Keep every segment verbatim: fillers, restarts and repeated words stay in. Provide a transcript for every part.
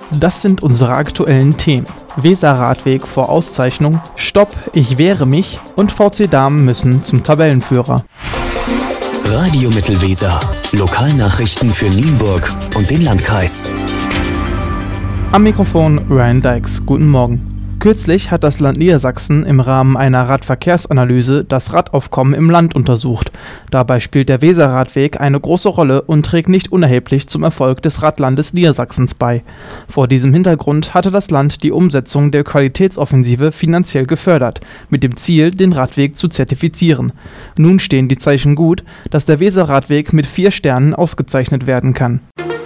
Das sind unsere aktuellen Themen. Weser-Radweg vor Auszeichnung, Stopp, ich wehre mich und V C Damen müssen zum Tabellenführer. Radio Mittelweser. Lokalnachrichten für Nienburg und den Landkreis. Am Mikrofon Ryan Dykes. Guten Morgen. Kürzlich hat das Land Niedersachsen im Rahmen einer Radverkehrsanalyse das Radaufkommen im Land untersucht. Dabei spielt der Weser-Radweg eine große Rolle und trägt nicht unerheblich zum Erfolg des Radlandes Niedersachsens bei. Vor diesem Hintergrund hatte das Land die Umsetzung der Qualitätsoffensive finanziell gefördert, mit dem Ziel, den Radweg zu zertifizieren. Nun stehen die Zeichen gut, dass der Weser-Radweg mit vier Sternen ausgezeichnet werden kann.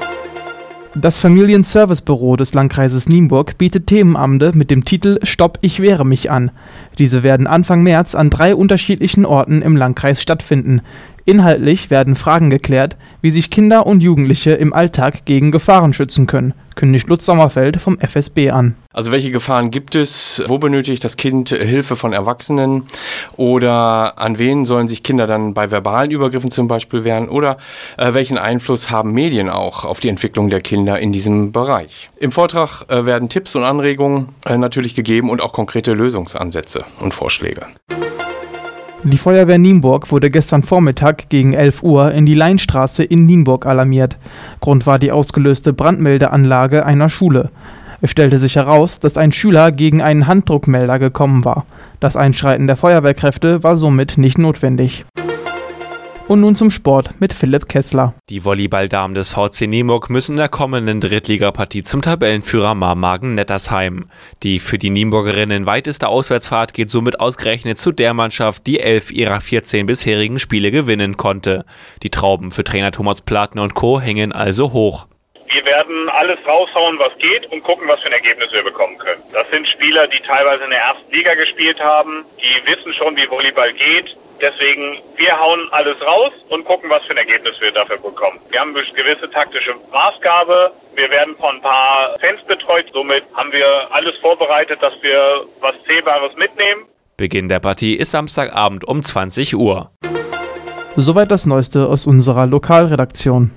Das Familienservicebüro des Landkreises Nienburg bietet Themenabende mit dem Titel Stopp, ich wehre mich an. Diese werden Anfang März an drei unterschiedlichen Orten im Landkreis stattfinden. Inhaltlich werden Fragen geklärt, wie sich Kinder und Jugendliche im Alltag gegen Gefahren schützen können, kündigt Lutz Sommerfeld vom F S B an. Also welche Gefahren gibt es? Wo benötigt das Kind Hilfe von Erwachsenen? Oder an wen sollen sich Kinder dann bei verbalen Übergriffen zum Beispiel wehren? Oder äh, welchen Einfluss haben Medien auch auf die Entwicklung der Kinder in diesem Bereich? Im Vortrag äh, werden Tipps und Anregungen äh, natürlich gegeben und auch konkrete Lösungsansätze und Vorschläge. Die Feuerwehr Nienburg wurde gestern Vormittag gegen elf Uhr in die Leinstraße in Nienburg alarmiert. Grund war die ausgelöste Brandmeldeanlage einer Schule. Es stellte sich heraus, dass ein Schüler gegen einen Handdruckmelder gekommen war. Das Einschreiten der Feuerwehrkräfte war somit nicht notwendig. Und nun zum Sport mit Philipp Kessler. Die Volleyballdamen des V C Nienburg müssen in der kommenden Drittligapartie zum Tabellenführer Marmagen-Nettersheim. Die für die Nienburgerinnen weiteste Auswärtsfahrt geht somit ausgerechnet zu der Mannschaft, die elf ihrer vierzehn bisherigen Spiele gewinnen konnte. Die Trauben für Trainer Thomas Platner und Co. hängen also hoch. Wir werden alles raushauen, was geht und gucken, was für ein Ergebnis wir bekommen können. Das sind Spieler, die teilweise in der ersten Liga gespielt haben, die wissen schon, wie Volleyball geht. Deswegen, wir hauen alles raus und gucken, was für ein Ergebnis wir dafür bekommen. Wir haben eine gewisse taktische Maßgabe. Wir werden von ein paar Fans betreut. Somit haben wir alles vorbereitet, dass wir was Zählbares mitnehmen. Beginn der Partie ist Samstagabend um zwanzig Uhr. Soweit das Neueste aus unserer Lokalredaktion.